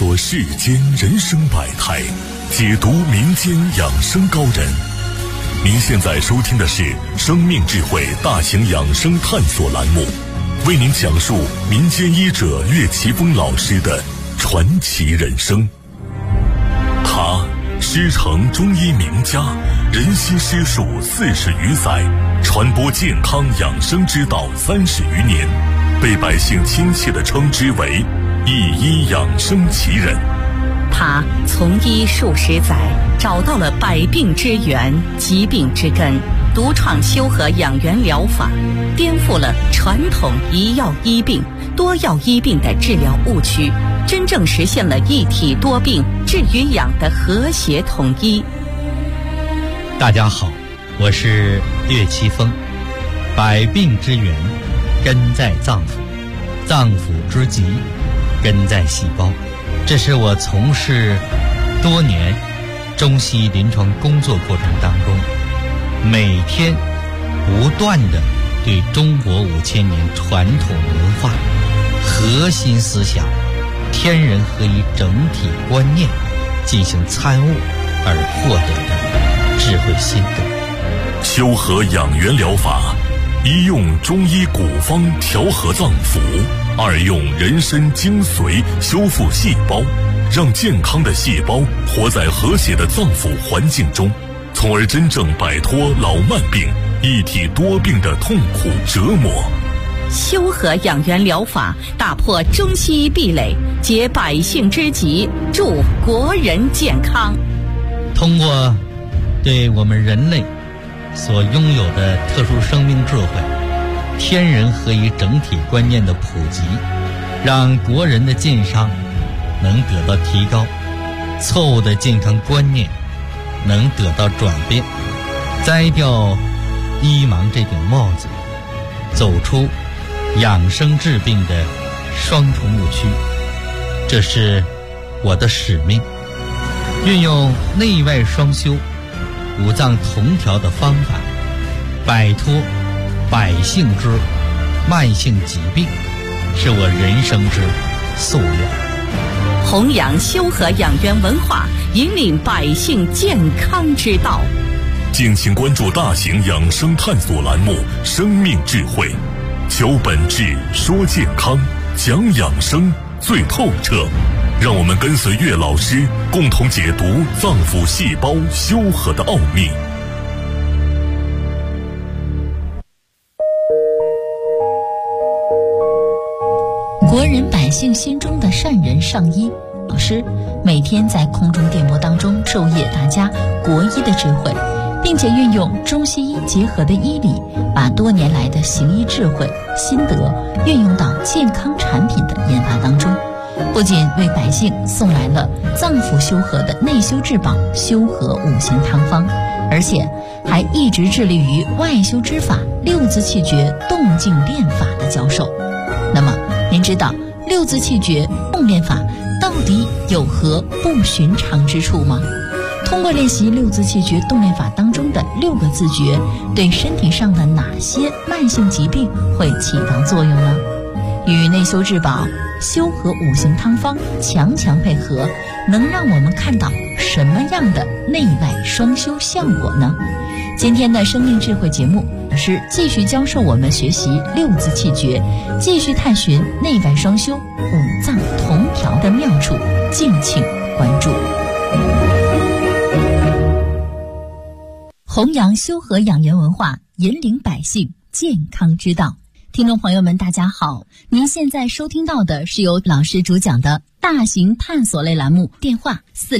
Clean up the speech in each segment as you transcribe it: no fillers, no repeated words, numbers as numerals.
索世间人生百态，解读民间养生高人。您现在收听的是生命智慧大型养生探索栏目，为您讲述民间医者岳奇峰老师的传奇人生。他师承中医名家，人心师术40余载，传播健康养生之道30余年，被百姓亲切地称之为一医养生奇人。 他从医数十载，找到了百病之源、疾病之根，独创修和养元疗法，颠覆了传统一药医病、多药医病的治疗误区，真正实现了一体多病治与养的和谐统一。 大家好，我是岳奇峰。百病之源根在脏腑，脏腑之疾根在细胞。这是我从事多年中西医临床工作过程当中，每天不断地对中国5000年传统文化核心思想天人合一整体观念进行参悟而获得的智慧心得。 修和养元疗法，一用中医古方调和脏腑，二用人参精髓修复细胞，让健康的细胞活在和谐的脏腑环境中，从而真正摆脱老慢病、一体多病的痛苦折磨。 修和养元疗法打破中西医壁垒，解百姓之急，助国人健康。 通过对我们人类所拥有的特殊生命智慧、天人合一整体观念的普及，让国人的健康能得到提高，错误的健康观念能得到转变，摘掉医盲这顶帽子，走出养生治病的双重误区。这是我的使命，运用内外双修、五脏同调的方法，摆脱百姓之慢性疾病，是我人生之夙愿。 弘扬修和养元文化，引领百姓健康之道。 敬请关注大型养生探索栏目《生命智慧》，求本质，说健康，讲养生最透彻。让我们跟随岳老师，共同解读脏腑细胞修和的奥秘。 国人百姓心中的善人上医老师，每天在空中电波当中授业大家国医的智慧，并且运用中西医结合的医理，把多年来的行医智慧心得运用到健康产品的研发当中，不仅为百姓送来了脏腑修和的内修至宝修和五行汤方，而且还一直致力于外修之法六字气诀动静练法的教授。那么您知道六字气诀动练法到底有何不寻常之处吗？通过练习六字气诀动练法当中的6个字诀，对身体上的哪些慢性疾病会起到作用呢？与内修至宝修和五行汤方强配合，能让我们看到什么样的内外双修效果呢？今天的生命智慧节目是继续教授我们学习6字气诀，继续探寻内外双修、五脏同调的妙处，敬请关注。弘扬修和养元文化，引领百姓健康之道。听众朋友们大家好，您现在收听到的是由老师主讲的大型探索类栏目，电话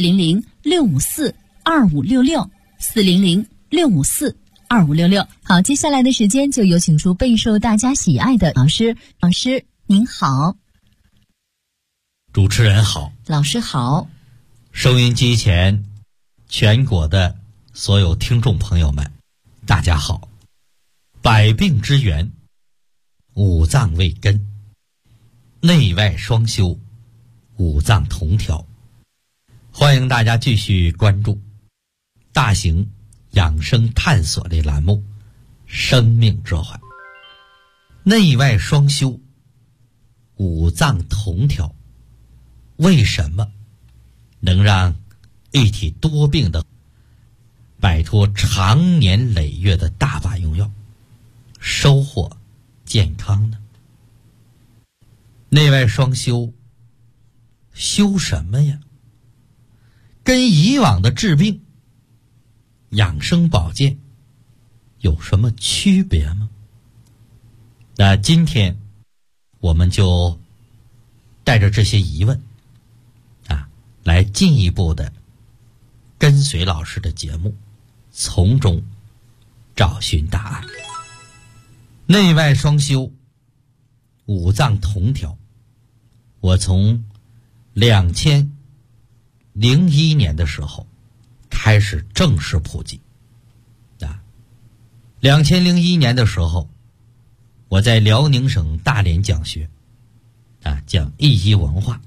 400-654-2566 400-654-2566。好，接下来的时间就有请出备受大家喜爱的老师。老师您好。 主持人好， 老师好。 收音机前全国的所有听众朋友们大家好。百病之源，五脏为根，内外双修，五脏同调。欢迎大家继续关注大型养生探索类栏目《生命智慧》。内外双修，五脏同调， 为什么能让一体多病的摆脱长年累月的大把用药，收获健康呢？内外双修，修什么呀？跟以往的治病、养生保健有什么区别吗？那今天我们就带着这些疑问来进一步的跟随老师的节目，从中找寻答案。内外双修，五脏同调，我从2001年的时候开始正式普及。2001年的时候，我在辽宁省大连讲学，讲一医文化，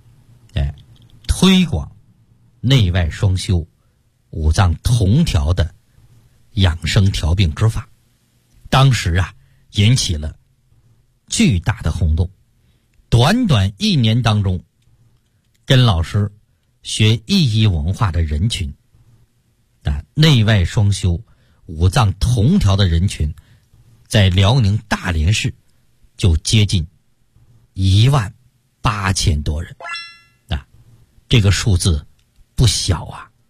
推广内外双修、五脏同调的养生调病之法。当时引起了巨大的轰动。短短1年当中，跟老师学一医文化的人群，内外双修、五脏同调的人群，在辽宁大连市就接近18000多人。这个数字不小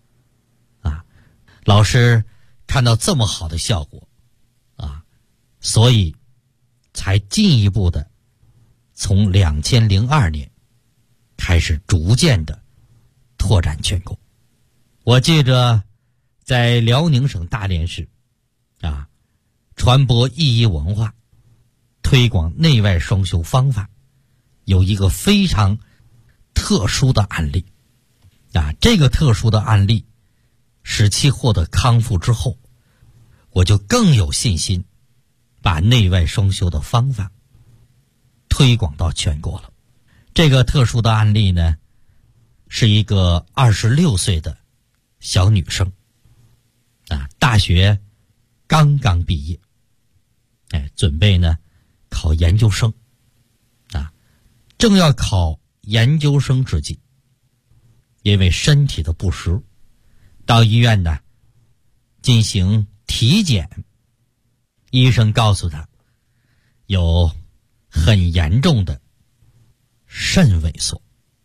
老师看到这么好的效果所以才进一步的从2002年开始逐渐的拓展全国。我记着在辽宁省大连市传播一医文化，推广内外双修方法，有一个非常特殊的案例这个特殊的案例使其获得康复之后，我就更有信心把内外双修的方法推广到全国了。这个特殊的案例呢，是一个26岁的小女生大学刚刚毕业，准备呢考研究生正要考研究生之际，因为身体的不适，到医院呢进行体检，医生告诉他有很严重的肾萎缩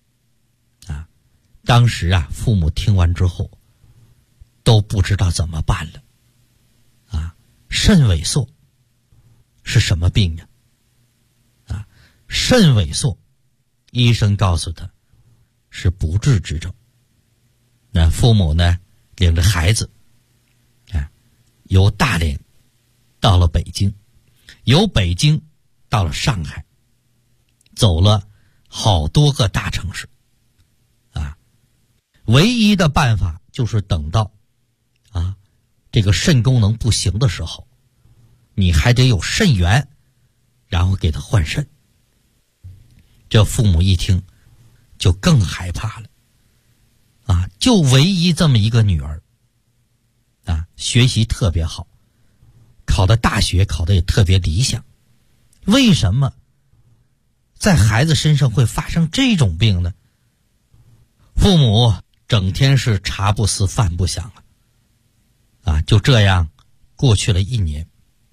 当时父母听完之后都不知道怎么办了肾萎缩是什么病呢？肾萎缩医生告诉他是不治之症。那父母呢领着孩子由大连到了北京，由北京到了上海，走了好多个大城市唯一的办法就是等到这个肾功能不行的时候，你还得有肾源，然后给他换肾。这父母一听就更害怕了就唯一这么一个女儿学习特别好，考的大学考的也特别理想，为什么在孩子身上会发生这种病呢？父母整天是茶不思饭不想就这样过去了1年。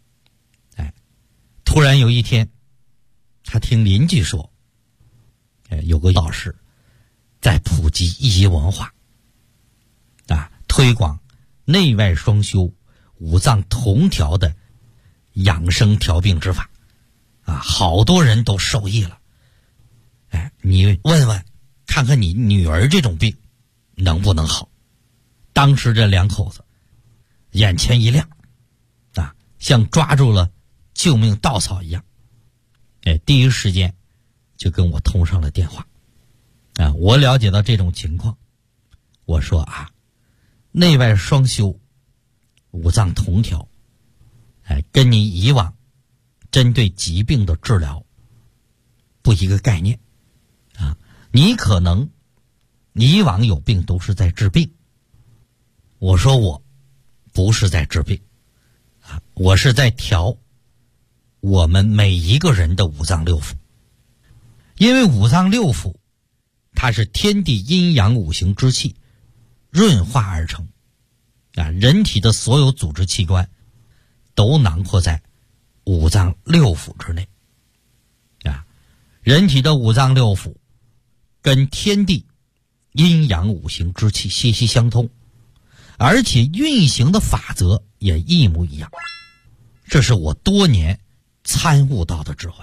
突然有一天，他听邻居说有个老师在普及一医文化推广内外双修、五脏同调的养生调病之法好多人都受益了。你问问看看你女儿这种病能不能好。当时这两口子眼前一亮像抓住了救命稻草一样，第一时间就跟我通上了电话我了解到这种情况，我说内外双修、五脏同调跟你以往针对疾病的治疗不一个概念你可能你以往有病都是在治病，我说我不是在治病我是在调我们每一个人的五脏六腑。因为五脏六腑它是天地阴阳五行之气润化而成人体的所有组织器官都囊括在五脏六腑之内人体的五脏六腑跟天地阴阳五行之气息息相通，而且运行的法则也一模一样。这是我多年参悟到的智慧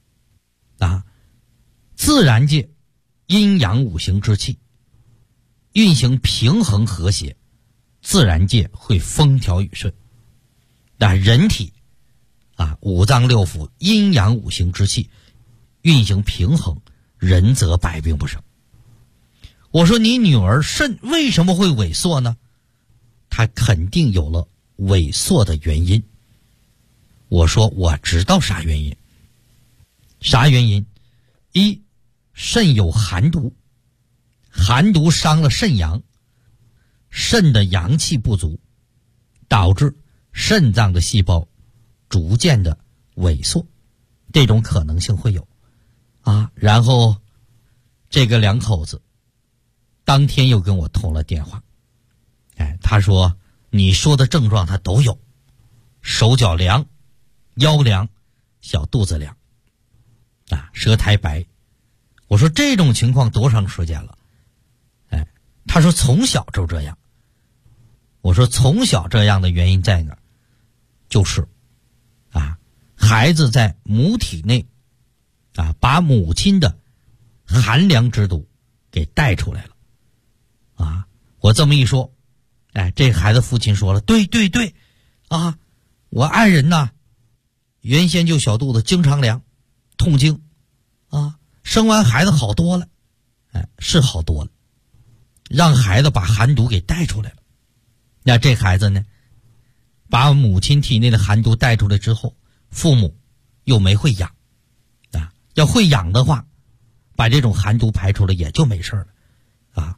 自然界阴阳五行之气运行平衡和谐，自然界会风调雨顺。但人体五脏六腑阴阳五行之气运行平衡，人则百病不生。我说你女儿肾为什么会萎缩呢？她肯定有了萎缩的原因。我说我知道啥原因。啥原因？一，肾有寒毒，寒毒伤了肾阳，肾的阳气不足，导致肾脏的细胞逐渐的萎缩，这种可能性会有然后这个两口子当天又跟我通了电话，他说你说的症状他都有，手脚凉，腰凉，小肚子凉舌苔白。我说这种情况多长时间了？他说从小就这样。我说从小这样的原因在哪儿？就是孩子在母体内把母亲的寒凉之毒给带出来了我这么一说，这孩子父亲说了，对对对我爱人呐原先就小肚子经常凉痛经生完孩子好多了是好多了，让孩子把寒毒给带出来了。那这孩子呢把母亲体内的寒毒带出来之后，父母又没会养要会养的话，把这种寒毒排出来也就没事了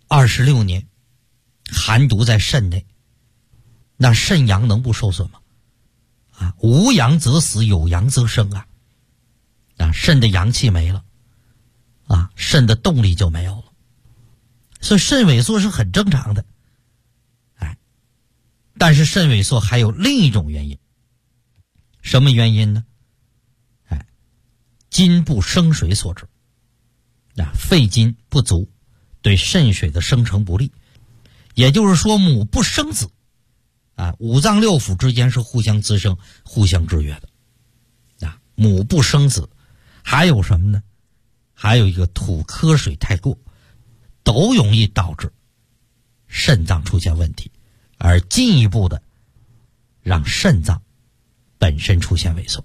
26年寒毒在肾内，那肾阳能不受损吗？无阳则死，有阳则生肾的阳气没了肾的动力就没有了，所以肾萎缩是很正常的但是肾萎缩还有另一种原因。什么原因呢？精不生水所致肺精不足，对肾水的生成不利。也就是说母不生子五脏六腑之间是互相滋生互相制约的母不生子。还有什么呢？还有一个土科水太过，都容易导致肾脏出现问题，而进一步的让肾脏本身出现萎缩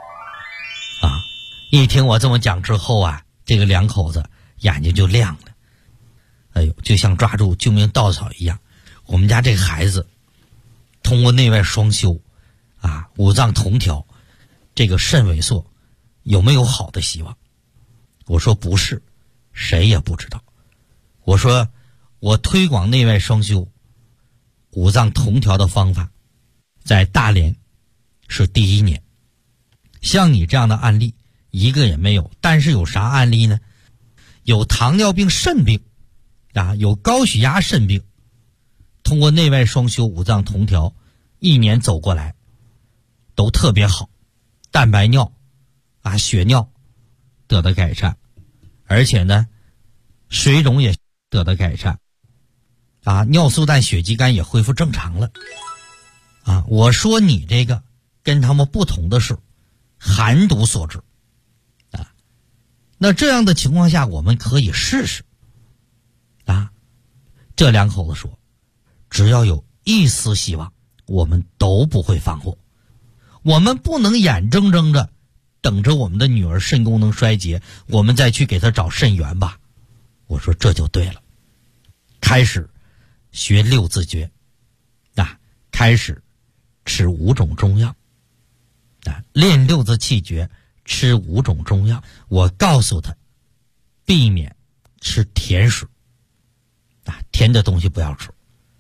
一听我这么讲之后这个两口子眼睛就亮了，就像抓住救命稻草一样。我们家这个孩子通过内外双修五脏同调，这个肾萎缩有没有好的希望？我说不是，谁也不知道。我说我推广内外双修五脏同调的方法在大连是第1年，像你这样的案例一个也没有。但是有啥案例呢？有糖尿病肾病有高血压肾病，通过内外双修五脏同调1年走过来都特别好，蛋白尿血尿得到改善，而且呢水肿也得到改善尿素氮血肌酐也恢复正常了我说你这个跟他们不同的是寒毒所致那这样的情况下我们可以试试这两口子说只要有一丝希望我们都不会放过，我们不能眼睁睁着等着我们的女儿肾功能衰竭我们再去给她找肾源吧。我说这就对了，开始学6字诀开始吃5种中药练6字气诀，吃5种中药。我告诉他避免吃甜食甜的东西不要吃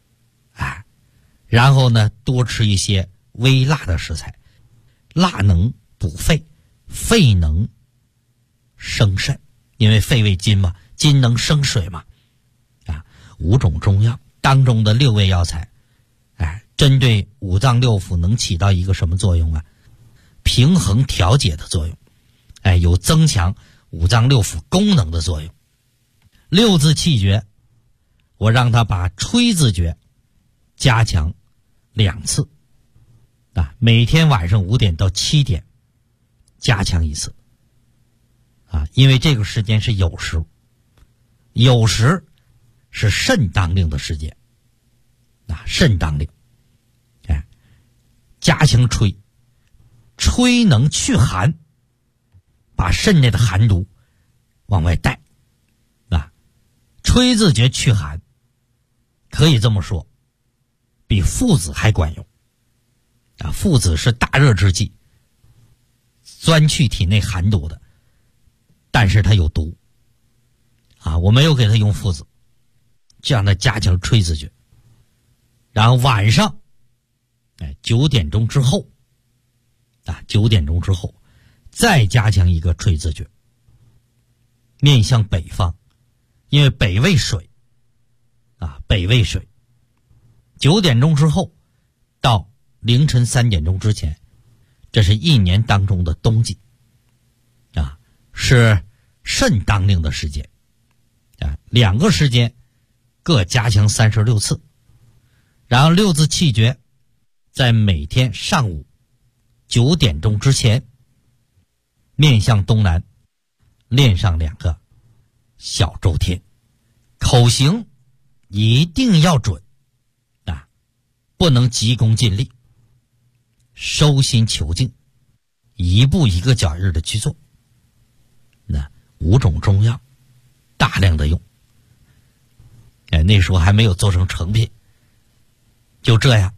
然后呢多吃一些微辣的食材，辣能补肺，肺能生肾，因为肺为金嘛， 金能生水嘛，啊，5种中药当中的6味药材，针对五脏六腑能起到一个什么作用啊？平衡调节的作用，有增强五脏六腑功能的作用。6字气诀，我让他把吹字诀加强2次，每天晚上5点到7点加强1次，因为这个时间是酉时，酉时是肾当令的时间，肾当令，加强吹，吹能去寒，把肾内的寒毒往外带，吹字诀去寒，可以这么说，比附子还管用。附子是大热之剂，钻去体内寒毒的，但是它有毒，我没有给他用附子，这样的加强吹字诀。然后晚上9点钟之后，9点钟之后再加强一个吹字诀，面向北方，因为北为水，北为水，9点钟之后到凌晨3点钟之前，这是1年当中的冬季，是肾当令的时间，2个时间各加强36次。然后6字气诀在每天上午9点钟之前，面向东南练上2个小周天，口型一定要准，不能急功近利，收心求静，一步一个脚印的去做。那5种中药大量的用，那时候还没有做成成品，就这样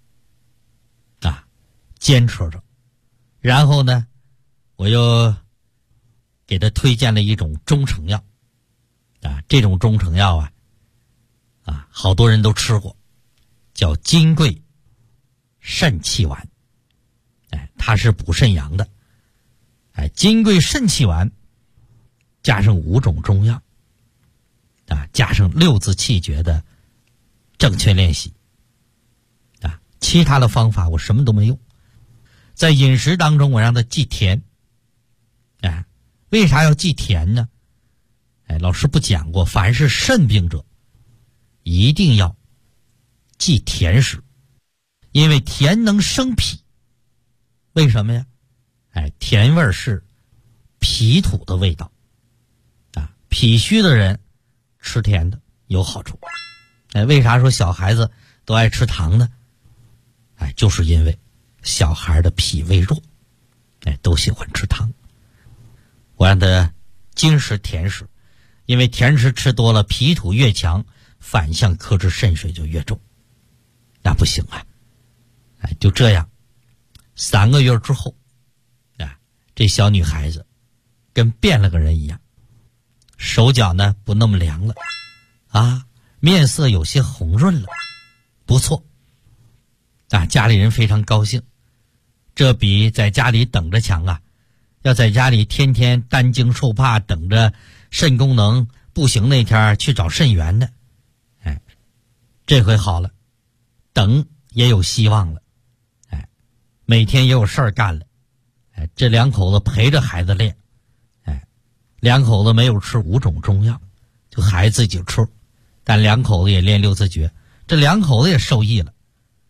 坚持着。然后呢，我又给他推荐了一种中成药，这种中成药好多人都吃过，叫金匮肾气丸，它是补肾阳的，金匮肾气丸加上5种中药，加上6字气诀的正确练习，其他的方法我什么都没用。在饮食当中我让他忌甜，为啥要忌甜呢？老师不讲过，凡是肾病者一定要忌甜食，因为甜能生脾。为什么呀？甜味是脾土的味道，脾虚的人吃甜的有好处。为啥说小孩子都爱吃糖呢？就是因为小孩的脾胃弱，都喜欢吃糖。我让他精食甜食，因为甜食吃多了，脾土越强，反向克制肾水就越重，那不行啊！就这样，3个月之后，这小女孩子跟变了个人一样，手脚呢不那么凉了，面色有些红润了，不错，家里人非常高兴，这比在家里等着强啊！要在家里天天担惊受怕，等着肾功能不行那天去找肾源的，这回好了，等也有希望了，每天也有事儿干了，这2口子陪着孩子练，2口子没有吃5种中药，就孩子自己吃，但2口子也练6字诀，这2口子也受益了，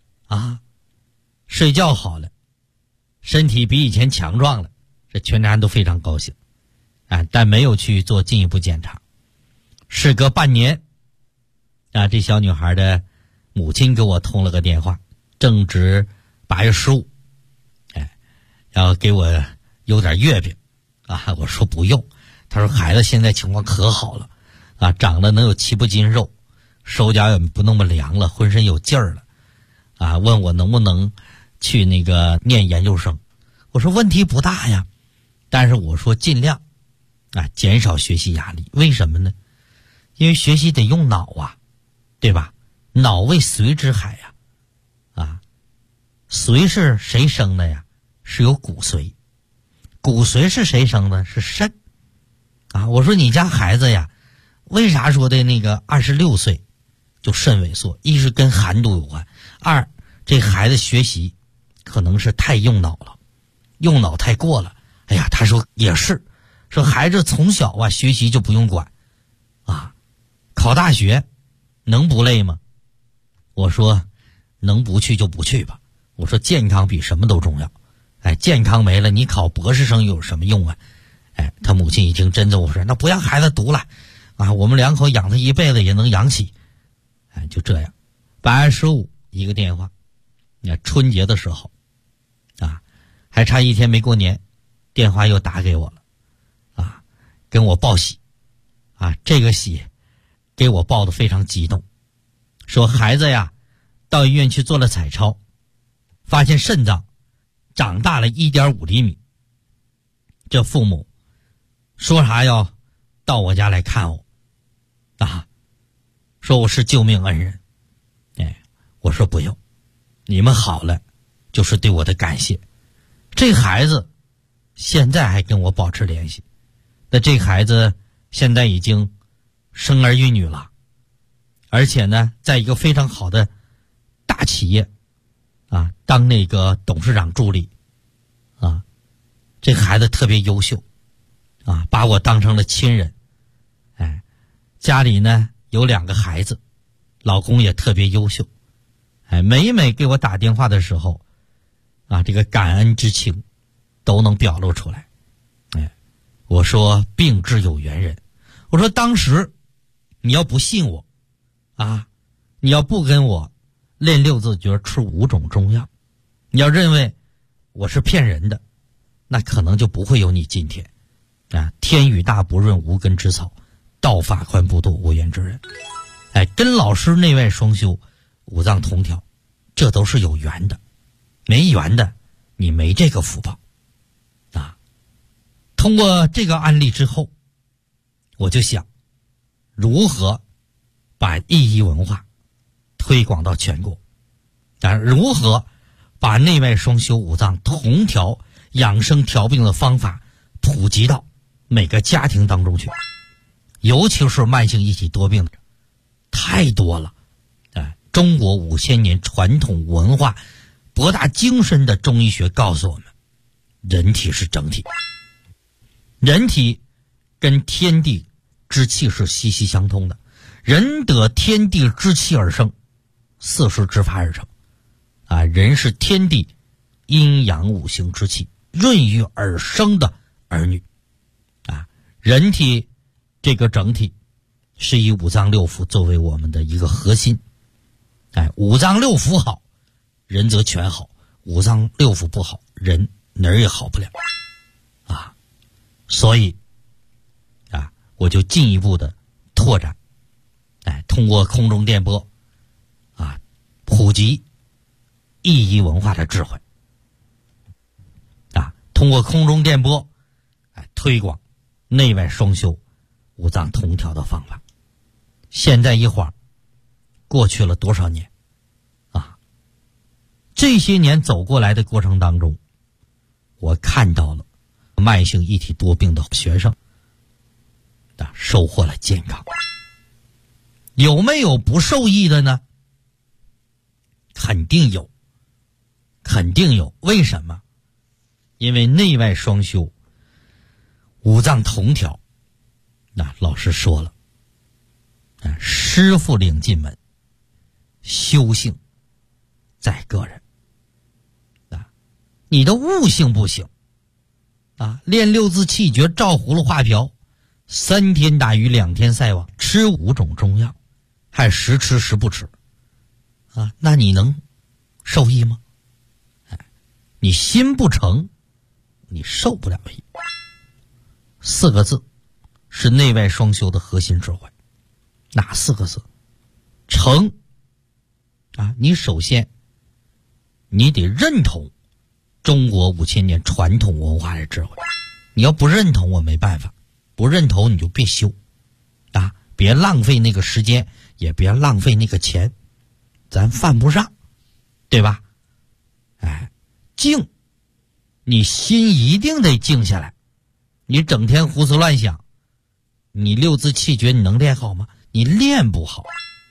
睡觉好了，身体比以前强壮了，这全家人都非常高兴，但没有去做进一步检查。事隔半年，这小女孩的母亲给我通了个电话，正值8月15，要给我有点月饼，我说不用，她说孩子现在情况可好了，长得能有7、8斤肉，手脚也不那么凉了，浑身有劲儿了，问我能不能去那个念研究生。我说问题不大呀，但是我说尽量减少学习压力。为什么呢？因为学习得用脑啊，对吧？脑为髓之海呀，髓是谁生的呀？是有骨髓，骨髓是谁生的？是肾我说你家孩子呀， 为啥说的那个26岁就肾萎缩？一是跟寒毒有关，二这孩子学习可能是太用脑了，用脑太过了。哎呀，他说也是，说孩子从小啊学习就不用管啊，考大学能不累吗？我说能不去就不去吧。我说健康比什么都重要。哎，健康没了，你考博士生有什么用啊？哎，他母亲一听真的，我说那不让孩子读了啊，我们2口养他一辈子也能养起。哎，就这样，8月15一个电话，你看春节的时候啊，还差1天没过年，电话又打给我了啊，跟我报喜啊，这个喜给我报得非常激动，说孩子呀到医院去做了彩超，发现肾脏长大了1.5厘米。这父母说啥要到我家来看我啊，说我是救命恩人。哎，我说不用，你们好了就是对我的感谢。这孩子现在还跟我保持联系，那这孩子现在已经生儿育女了，而且呢在一个非常好的大企业啊当那个董事长助理啊，这孩子特别优秀啊，把我当成了亲人。哎，家里呢有2个孩子，老公也特别优秀。哎，每每给我打电话的时候啊，这个感恩之情都能表露出来。哎，我说病至有缘人，我说当时你要不信我啊，你要不跟我练6字诀吃5种中药，你要认为我是骗人的，那可能就不会有你今天啊！天雨大不润无根之草，道法宽不渡无缘之人。哎，跟老师内外双修，五脏同调，这都是有缘的，没缘的你没这个福报啊！通过这个案例之后，我就想如何把医医文化推广到全国，如何把内外双修五脏同调养生调病的方法普及到每个家庭当中去，尤其是慢性一体多病的太多了。中国5000年传统文化博大精深的中医学告诉我们，人体是整体，人体跟天地之气是息息相通的，人得天地之气而生，4时之发而成啊，人是天地阴阳5行之气润育而生的儿女啊，人体这个整体是以五脏六腑作为我们的一个核心。哎，五脏六腑好，人则全好；五脏六腑不好，人哪儿也好不了啊。所以啊，我就进一步的拓展，哎，通过空中电波啊，普及医医文化的智慧啊，通过空中电波哎，推广内外双修五脏同调的方法。现在一会儿过去了多少年啊？这些年走过来的过程当中，我看到了慢性一体多病的学生收获了健康。有没有不受益的呢？肯定有，肯定有。为什么？因为内外双修，五脏同调。那老师说了，师傅领进门，修行在个人啊，你的悟性不行啊，练6字气诀，照葫芦画瓢，3天打鱼2天晒网，吃5种中药，还时吃时不吃啊，那你能受益吗？你心不诚，你受不了益。4个字是内外双修的核心智慧。哪4个字？诚啊！你首先你得认同中国5000年传统文化的智慧。你要不认同，我没办法，不认同你就别修啊！别浪费那个时间，也别浪费那个钱，咱犯不上，对吧？哎，静，你心一定得静下来。你整天胡思乱想你六字气绝你能练好吗？你练不好。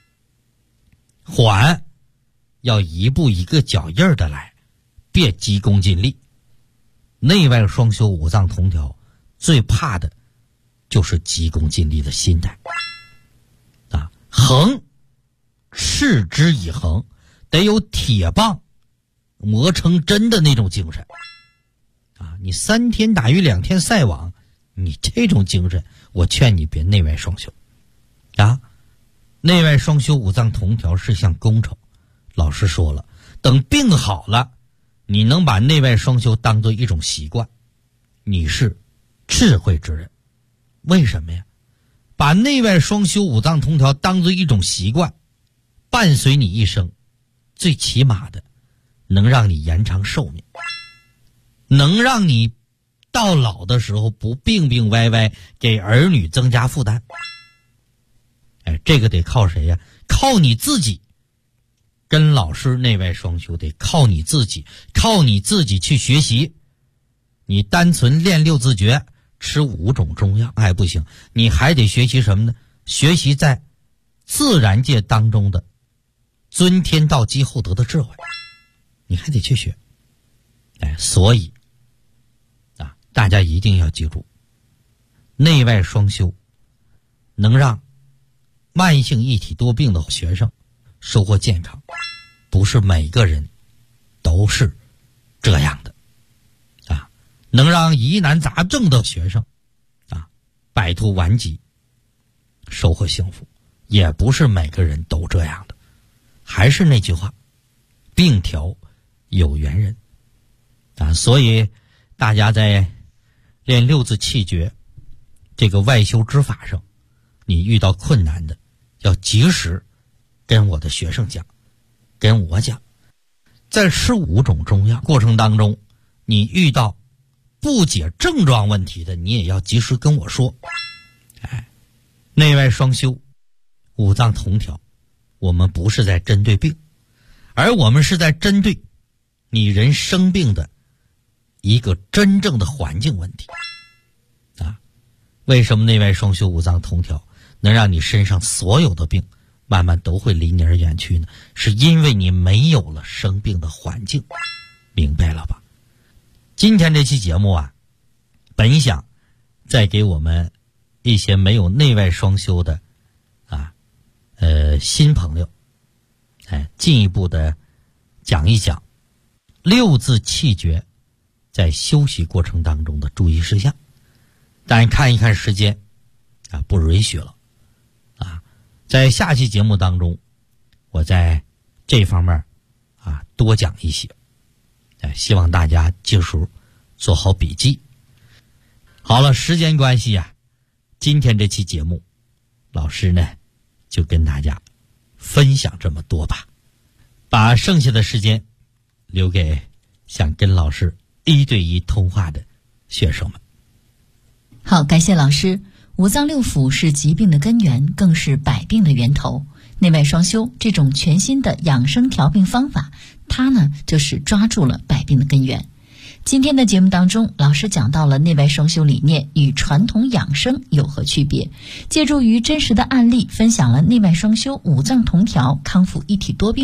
缓，要一步一个脚印的来，别急功近利。内外双修五脏同调，最怕的就是急功近利的心态。恒，持之以恒，得有铁棒磨成针的那种精神。你3天打鱼2天晒网，你这种精神，我劝你别内外双修。内外双修五脏同调是项工程。老师说了，等病好了，你能把内外双修当做一种习惯，你是智慧之人。为什么呀？把内外双修五脏同调当做一种习惯，伴随你一生，最起码的能让你延长寿命，能让你到老的时候不病病歪歪，给儿女增加负担。这个得靠谁呀？靠你自己。跟老师内外双修得靠你自己，靠你自己去学习。你单纯练六字诀，吃5种中药还不行，你还得学习什么呢？学习在自然界当中的尊天道积厚德的智慧，你还得去学。所以大家一定要记住，内外双修能让慢性一体多病的学生收获健康，不是每个人都是这样的。能让疑难杂症的学生摆脱顽疾，收获幸福，也不是每个人都这样的。还是那句话，病调有缘人所以大家在练六字气诀这个外修之法上，你遇到困难的要及时跟我的学生讲，跟我讲。在吃5种中药过程当中，你遇到不解症状问题的，你也要及时跟我说。内外双修五脏同调，我们不是在针对病，而我们是在针对你人生病的一个真正的环境问题。为什么内外双修五脏同调能让你身上所有的病慢慢都会离你而远去呢？是因为你没有了生病的环境。明白了吧？今天这期节目本想再给我们一些没有内外双修的新朋友进一步的讲一讲六字气诀在休息过程当中的注意事项。但看一看时间不允许了在下期节目当中，我在这方面多讲一些，希望大家记熟，做好笔记。好了，时间关系今天这期节目老师呢就跟大家分享这么多吧，把剩下的时间留给想跟老师1对1通话的学生们。 好，感谢老师。五脏六腑是疾病的根源，更是百病的源头。内外双修这种全新的养生调病方法，它呢就是抓住了百病的根源。今天的节目当中，老师讲到了内外双修理念与传统养生有何区别，借助于真实的案例，分享了内外双修五脏同调康复一体多病